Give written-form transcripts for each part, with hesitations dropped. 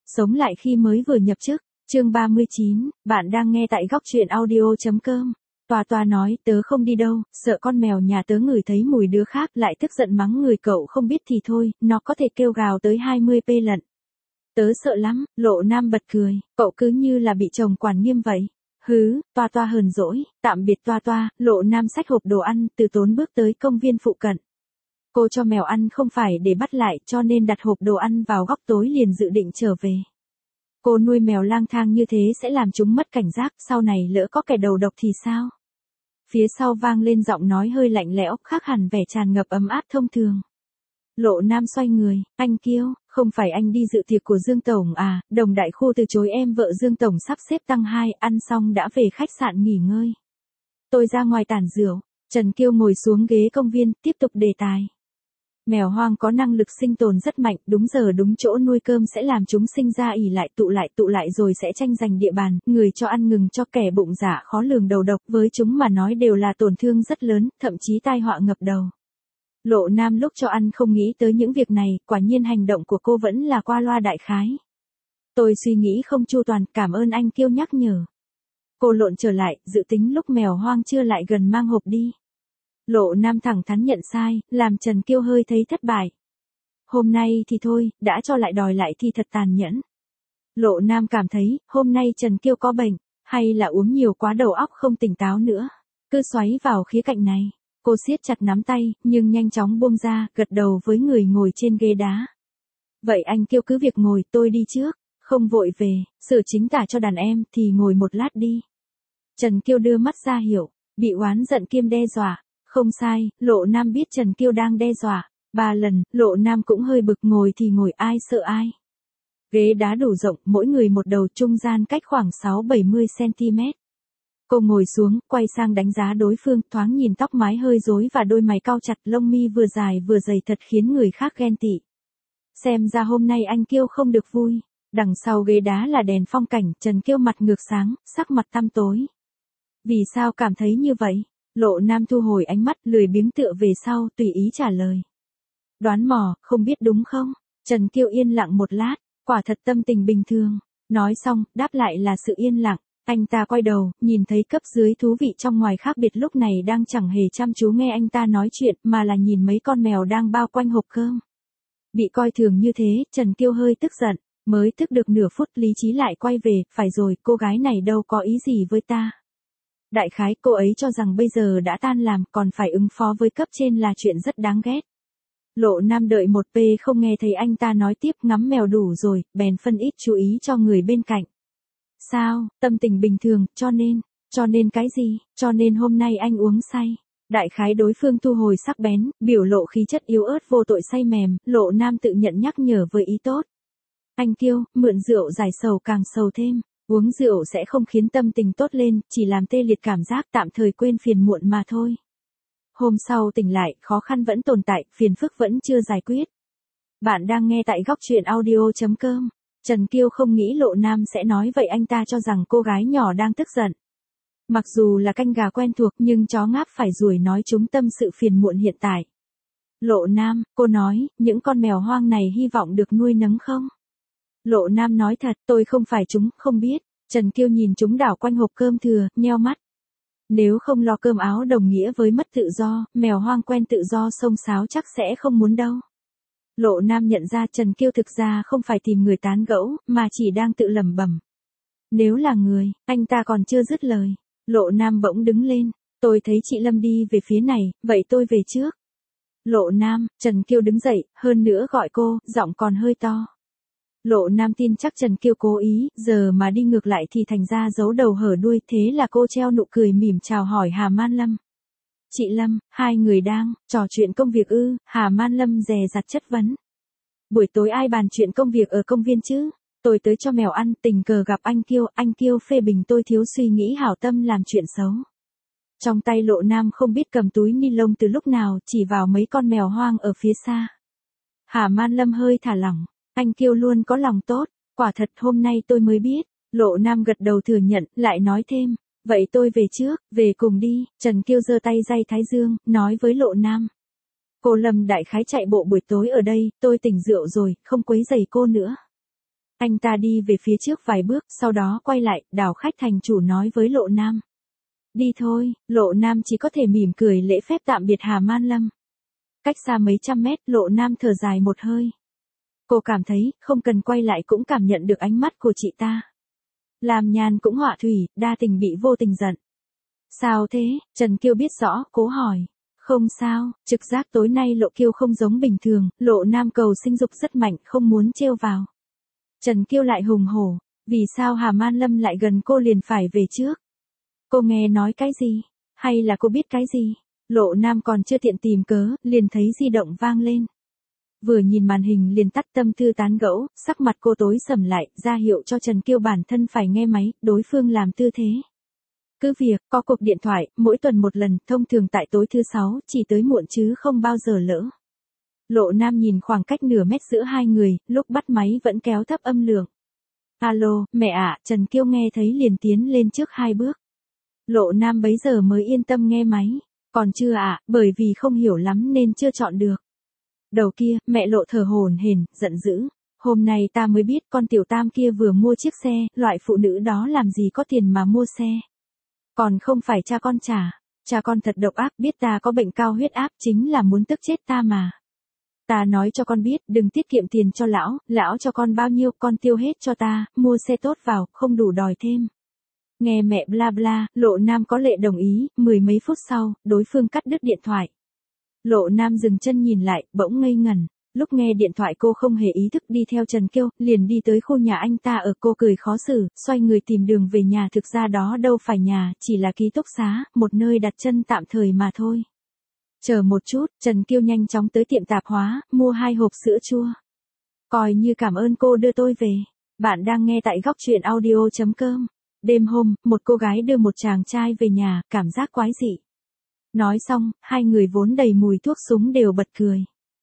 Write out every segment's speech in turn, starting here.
Sống lại khi mới vừa nhập chức, chương 39, bạn đang nghe tại góc truyện audio.com. Toa nói, tớ không đi đâu, sợ con mèo nhà tớ ngửi thấy mùi đứa khác lại tức giận mắng người cậu không biết thì thôi, nó có thể kêu gào tới 20p lận. Tớ sợ lắm, Lộ Nam bật cười, cậu cứ như là bị chồng quản nghiêm vậy. Hứ, Toa hờn dỗi, tạm biệt Toa, Lộ Nam xách hộp đồ ăn, từ tốn bước tới công viên phụ cận. Cô cho mèo ăn không phải để bắt lại cho nên đặt hộp đồ ăn vào góc tối liền dự định trở về. Cô nuôi mèo lang thang như thế sẽ làm chúng mất cảnh giác, sau này lỡ có kẻ đầu độc thì sao? Phía sau vang lên giọng nói hơi lạnh lẽo, khác hẳn vẻ tràn ngập ấm áp thông thường. Lộ Nam xoay người, anh Kiêu, không phải anh đi dự tiệc của Dương Tổng à, Đồng Đại Khu từ chối em vợ Dương Tổng sắp xếp tăng 2, ăn xong đã về khách sạn nghỉ ngơi. Tôi ra ngoài tản rượu, Trần Kiêu ngồi xuống ghế công viên, tiếp tục đề tài. Mèo hoang có năng lực sinh tồn rất mạnh, đúng giờ đúng chỗ nuôi cơm sẽ làm chúng sinh ra ỉ lại tụ lại rồi sẽ tranh giành địa bàn, người cho ăn ngừng cho kẻ bụng dạ khó lường đầu độc, với chúng mà nói đều là tổn thương rất lớn, thậm chí tai họa ngập đầu. Lộ Nam lúc cho ăn không nghĩ tới những việc này, quả nhiên hành động của cô vẫn là qua loa đại khái. Tôi suy nghĩ không chu toàn, cảm ơn anh Kiêu nhắc nhở. Cô lộn trở lại, dự tính lúc mèo hoang chưa lại gần mang hộp đi. Lộ Nam thẳng thắn nhận sai, làm Trần Kiêu hơi thấy thất bại. Hôm nay thì thôi, đã cho lại đòi lại thì thật tàn nhẫn. Lộ Nam cảm thấy, hôm nay Trần Kiêu có bệnh, hay là uống nhiều quá đầu óc không tỉnh táo nữa. Cứ xoáy vào khía cạnh này, cô siết chặt nắm tay, nhưng nhanh chóng buông ra, gật đầu với người ngồi trên ghế đá. Vậy anh Kiêu cứ việc ngồi, tôi đi trước, không vội về, sửa chính tả cho đàn em thì ngồi một lát đi. Trần Kiêu đưa mắt ra hiểu, bị oán giận kiêm đe dọa. Không sai, Lộ Nam biết Trần Kiêu đang đe dọa. 3 lần, Lộ Nam cũng hơi bực, ngồi thì ngồi ai sợ ai. Ghế đá đủ rộng, mỗi người một đầu, trung gian cách khoảng 6-70cm. Cô ngồi xuống, quay sang đánh giá đối phương, thoáng nhìn tóc mái hơi rối và đôi mày cau chặt, lông mi vừa dài vừa dày thật khiến người khác ghen tị. Xem ra hôm nay anh Kiêu không được vui. Đằng sau ghế đá là đèn phong cảnh, Trần Kiêu mặt ngược sáng, sắc mặt tăm tối. Vì sao cảm thấy như vậy? Lộ Nam thu hồi ánh mắt, lười biếng tựa về sau, tùy ý trả lời. Đoán mò, không biết đúng không? Trần Kiêu yên lặng một lát, quả thật tâm tình bình thường. Nói xong, đáp lại là sự yên lặng. Anh ta quay đầu, nhìn thấy cấp dưới thú vị trong ngoài khác biệt lúc này đang chẳng hề chăm chú nghe anh ta nói chuyện, mà là nhìn mấy con mèo đang bao quanh hộp cơm. Bị coi thường như thế, Trần Kiêu hơi tức giận, mới thức được nửa phút lý trí lại quay về, phải rồi, cô gái này đâu có ý gì với ta. Đại khái cô ấy cho rằng bây giờ đã tan làm, còn phải ứng phó với cấp trên là chuyện rất đáng ghét. Lộ Nam đợi 1p không nghe thấy anh ta nói tiếp, ngắm mèo đủ rồi, bèn phân ít chú ý cho người bên cạnh. Sao, tâm tình bình thường, cho nên cái gì, cho nên hôm nay anh uống say. Đại khái đối phương thu hồi sắc bén, biểu lộ khí chất yếu ớt vô tội say mềm, Lộ Nam tự nhận nhắc nhở với ý tốt. Anh Kiêu, mượn rượu giải sầu càng sầu thêm. Uống rượu sẽ không khiến tâm tình tốt lên, chỉ làm tê liệt cảm giác, tạm thời quên phiền muộn mà thôi. Hôm sau tỉnh lại, khó khăn vẫn tồn tại, phiền phức vẫn chưa giải quyết. Bạn đang nghe tại góc truyện audio.com. Trần Kiêu không nghĩ Lộ Nam sẽ nói vậy, anh ta cho rằng cô gái nhỏ đang tức giận. Mặc dù là canh gà quen thuộc nhưng chó ngáp phải ruồi nói chúng tâm sự phiền muộn hiện tại. Lộ Nam, cô nói, những con mèo hoang này hy vọng được nuôi nấng không? Lộ Nam nói thật, tôi không phải chúng, không biết. Trần Kiêu nhìn chúng đảo quanh hộp cơm thừa, nheo mắt. Nếu không lo cơm áo đồng nghĩa với mất tự do, mèo hoang quen tự do xông xáo chắc sẽ không muốn đâu. Lộ Nam nhận ra Trần Kiêu thực ra không phải tìm người tán gẫu, mà chỉ đang tự lẩm bẩm. Nếu là người, anh ta còn chưa dứt lời. Lộ Nam bỗng đứng lên. Tôi thấy chị Lâm đi về phía này, vậy tôi về trước. Lộ Nam, Trần Kiêu đứng dậy, hơn nữa gọi cô, giọng còn hơi to. Lộ Nam tin chắc Trần Kiêu cố ý, giờ mà đi ngược lại thì thành ra giấu đầu hở đuôi, thế là cô treo nụ cười mỉm chào hỏi Hà Man Lâm. Chị Lâm, hai người đang trò chuyện công việc ư? Hà Man Lâm dè dặt chất vấn. Buổi tối ai bàn chuyện công việc ở công viên chứ? Tôi tới cho mèo ăn, tình cờ gặp anh Kiêu phê bình tôi thiếu suy nghĩ hảo tâm làm chuyện xấu. Trong tay Lộ Nam không biết cầm túi ni lông từ lúc nào, chỉ vào mấy con mèo hoang ở phía xa. Hà Man Lâm hơi thả lỏng. Anh Kiêu luôn có lòng tốt, quả thật hôm nay tôi mới biết. Lộ Nam gật đầu thừa nhận, lại nói thêm, vậy tôi về trước, về cùng đi. Trần Kiêu giơ tay day thái dương, nói với Lộ Nam. Cô Lâm đại khái chạy bộ buổi tối ở đây, tôi tỉnh rượu rồi, không quấy rầy cô nữa. Anh ta đi về phía trước vài bước, sau đó quay lại, đảo khách thành chủ nói với Lộ Nam. Đi thôi, Lộ Nam chỉ có thể mỉm cười lễ phép tạm biệt Hà Man Lâm. Cách xa mấy trăm mét, Lộ Nam thở dài một hơi. Cô cảm thấy, không cần quay lại cũng cảm nhận được ánh mắt của chị ta. Làm nhàn cũng họa thủy, đa tình bị vô tình giận. Sao thế? Trần Kiêu biết rõ, cố hỏi. Không sao, trực giác tối nay Lộ Kiêu không giống bình thường, Lộ Nam cầu sinh dục rất mạnh, không muốn trêu vào. Trần Kiêu lại hùng hổ, vì sao Hà Man Lâm lại gần cô liền phải về trước? Cô nghe nói cái gì? Hay là cô biết cái gì? Lộ Nam còn chưa tiện tìm cớ, liền thấy di động vang lên. Vừa nhìn màn hình liền tắt tâm tư tán gẫu, sắc mặt cô tối sầm lại, ra hiệu cho Trần Kiêu bản thân phải nghe máy, đối phương làm tư thế. Cứ việc, có cuộc điện thoại, mỗi tuần một lần, thông thường tại tối thứ 6, chỉ tới muộn chứ không bao giờ lỡ. Lộ Nam nhìn khoảng cách nửa mét giữa hai người, lúc bắt máy vẫn kéo thấp âm lượng. Alo, mẹ ạ, Trần Kiêu nghe thấy liền tiến lên trước 2 bước. Lộ Nam bấy giờ mới yên tâm nghe máy. Còn chưa ạ, bởi vì không hiểu lắm nên chưa chọn được. Đầu kia, mẹ Lộ thở hổn hển, giận dữ. Hôm nay ta mới biết con tiểu tam kia vừa mua chiếc xe, loại phụ nữ đó làm gì có tiền mà mua xe. Còn không phải cha con trả. Cha con thật độc ác, biết ta có bệnh cao huyết áp chính là muốn tức chết ta mà. Ta nói cho con biết, đừng tiết kiệm tiền cho lão cho con bao nhiêu, con tiêu hết cho ta, mua xe tốt vào, không đủ đòi thêm. Nghe mẹ bla bla, Lộ Nam có lệ đồng ý, 10 mấy phút sau, đối phương cắt đứt điện thoại. Lộ Nam dừng chân nhìn lại, bỗng ngây ngẩn. Lúc nghe điện thoại cô không hề ý thức đi theo Trần Kiêu, liền đi tới khu nhà anh ta ở, cô cười khó xử, xoay người tìm đường về nhà, thực ra đó đâu phải nhà, chỉ là ký túc xá, một nơi đặt chân tạm thời mà thôi. Chờ một chút, Trần Kiêu nhanh chóng tới tiệm tạp hóa, mua 2 hộp sữa chua. Coi như cảm ơn cô đưa tôi về. Bạn đang nghe tại góc truyện audio.com. Đêm hôm, một cô gái đưa một chàng trai về nhà, cảm giác quái dị. Nói xong, hai người vốn đầy mùi thuốc súng đều bật cười.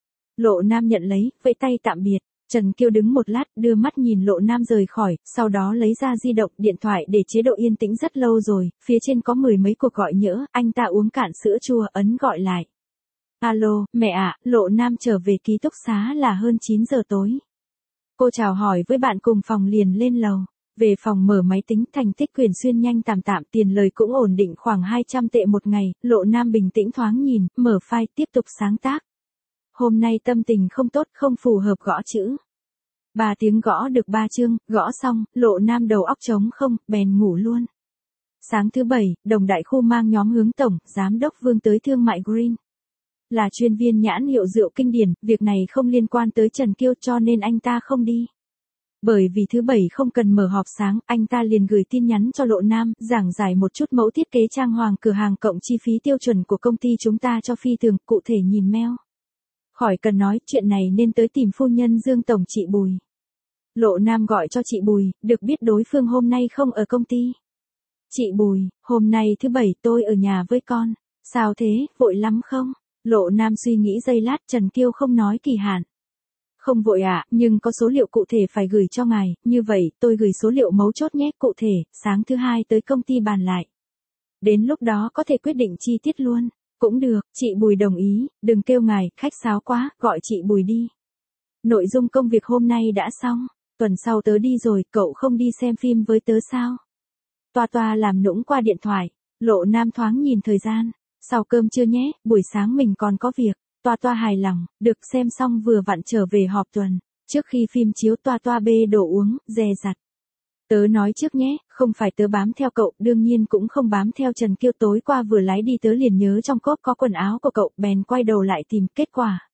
Lộ Nam nhận lấy, vẫy tay tạm biệt. Trần Kiêu đứng một lát, đưa mắt nhìn Lộ Nam rời khỏi, sau đó lấy ra di động, điện thoại để chế độ yên tĩnh rất lâu rồi, phía trên có 10 mấy cuộc gọi nhỡ, anh ta uống cạn sữa chua, ấn gọi lại. Alo, mẹ ạ, Lộ Nam trở về ký túc xá là hơn 9 giờ tối. Cô chào hỏi với bạn cùng phòng liền lên lầu. Về phòng mở máy tính, thành tích Quyền Xuyên nhanh tạm tạm, tiền lời cũng ổn định khoảng 200 tệ một ngày, Lộ Nam bình tĩnh thoáng nhìn, mở file tiếp tục sáng tác. Hôm nay tâm tình không tốt, không phù hợp gõ chữ. 3 tiếng gõ được 3 chương, gõ xong, Lộ Nam đầu óc trống không, bèn ngủ luôn. Sáng thứ 7, Đồng Đại Khu mang nhóm hướng tổng, giám đốc Vương tới thương mại Green. Là chuyên viên nhãn hiệu rượu kinh điển, việc này không liên quan tới Trần Kiêu cho nên anh ta không đi. Bởi vì thứ 7 không cần mở họp sáng, anh ta liền gửi tin nhắn cho Lộ Nam, giảng giải một chút mẫu thiết kế trang hoàng cửa hàng cộng chi phí tiêu chuẩn của công ty chúng ta cho phi thường, cụ thể nhìn mail. Khỏi cần nói, chuyện này nên tới tìm phu nhân Dương Tổng chị Bùi. Lộ Nam gọi cho chị Bùi, được biết đối phương hôm nay không ở công ty. Chị Bùi, hôm nay thứ 7 tôi ở nhà với con. Sao thế, vội lắm không? Lộ Nam suy nghĩ giây lát, Trần Kiêu không nói kỳ hạn. Không vội ạ, nhưng có số liệu cụ thể phải gửi cho ngài, như vậy, tôi gửi số liệu mấu chốt nhé, cụ thể, sáng thứ 2 tới công ty bàn lại. Đến lúc đó có thể quyết định chi tiết luôn. Cũng được, chị Bùi đồng ý, đừng kêu ngài, khách sáo quá, gọi chị Bùi đi. Nội dung công việc hôm nay đã xong, tuần sau tớ đi rồi, cậu không đi xem phim với tớ sao? Toa toa làm nũng qua điện thoại, Lộ Nam thoáng nhìn thời gian, sau cơm trưa nhé, buổi sáng mình còn có việc. Toa toa hài lòng, được xem xong vừa vặn trở về họp tuần. Trước khi phim chiếu toa toa bê đồ uống, dè dặt. Tớ nói trước nhé, không phải tớ bám theo cậu, đương nhiên cũng không bám theo Trần Kiêu, tối qua vừa lái đi tớ liền nhớ trong cốp có quần áo của cậu, bèn quay đầu lại tìm, kết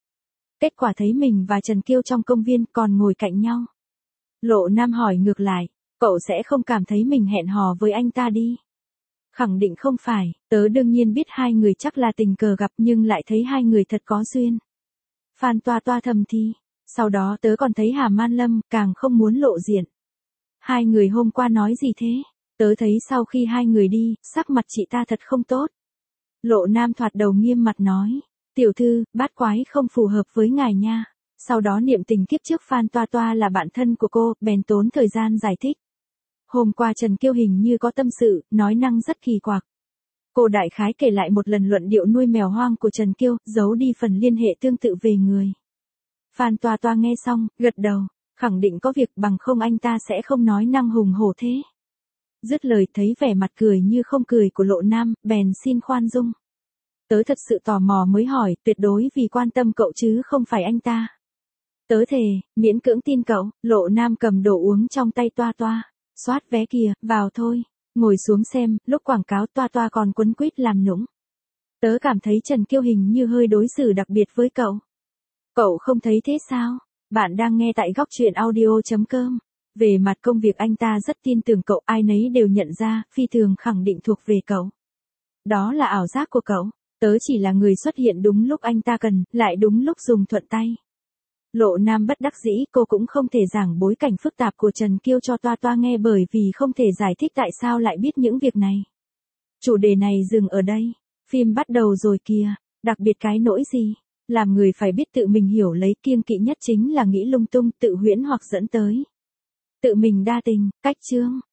quả thấy mình và Trần Kiêu trong công viên còn ngồi cạnh nhau. Lộ Nam hỏi ngược lại, cậu sẽ không cảm thấy mình hẹn hò với anh ta đi? Khẳng định không phải, tớ đương nhiên biết hai người chắc là tình cờ gặp nhưng lại thấy hai người thật có duyên. Phan Toa Toa thầm thì, sau đó tớ còn thấy Hà Man Lâm, càng không muốn lộ diện. Hai người hôm qua nói gì thế? Tớ thấy sau khi hai người đi, sắc mặt chị ta thật không tốt. Lộ Nam thoạt đầu nghiêm mặt nói, tiểu thư, bát quái không phù hợp với ngài nha. Sau đó niệm tình kiếp trước Phan Toa Toa là bạn thân của cô, bèn tốn thời gian giải thích. Hôm qua Trần Kiêu hình như có tâm sự, nói năng rất kỳ quặc. Cô đại khái kể lại một lần luận điệu nuôi mèo hoang của Trần Kiêu, giấu đi phần liên hệ tương tự về người. Phan Toa Toa nghe xong, gật đầu. Khẳng định có việc bằng không anh ta sẽ không nói năng hùng hổ thế. Dứt lời thấy vẻ mặt cười như không cười của Lộ Nam, bèn xin khoan dung. Tớ thật sự tò mò mới hỏi, tuyệt đối vì quan tâm cậu chứ không phải anh ta. Tớ thề, miễn cưỡng tin cậu. Lộ Nam cầm đồ uống trong tay Toa Toa. Soát vé kìa, vào thôi. Ngồi xuống xem, lúc quảng cáo Toa Toa còn quấn quýt làm nũng. Tớ cảm thấy Trần Kiêu hình như hơi đối xử đặc biệt với cậu. Cậu không thấy thế sao? Bạn đang nghe tại góc truyện audio.com. Về mặt công việc anh ta rất tin tưởng cậu, ai nấy đều nhận ra, phi thường khẳng định thuộc về cậu. Đó là ảo giác của cậu. Tớ chỉ là người xuất hiện đúng lúc anh ta cần, lại đúng lúc dùng thuận tay. Lộ Nam bất đắc dĩ, cô cũng không thể giảng bối cảnh phức tạp của Trần Kiêu cho Toa Toa nghe bởi vì không thể giải thích tại sao lại biết những việc này. Chủ đề này dừng ở đây. Phim bắt đầu rồi kìa, đặc biệt cái nỗi gì? Làm người phải biết tự mình hiểu lấy, kiêng kỵ nhất chính là nghĩ lung tung, tự huyễn hoặc dẫn tới. Tự mình đa tình, cách chương.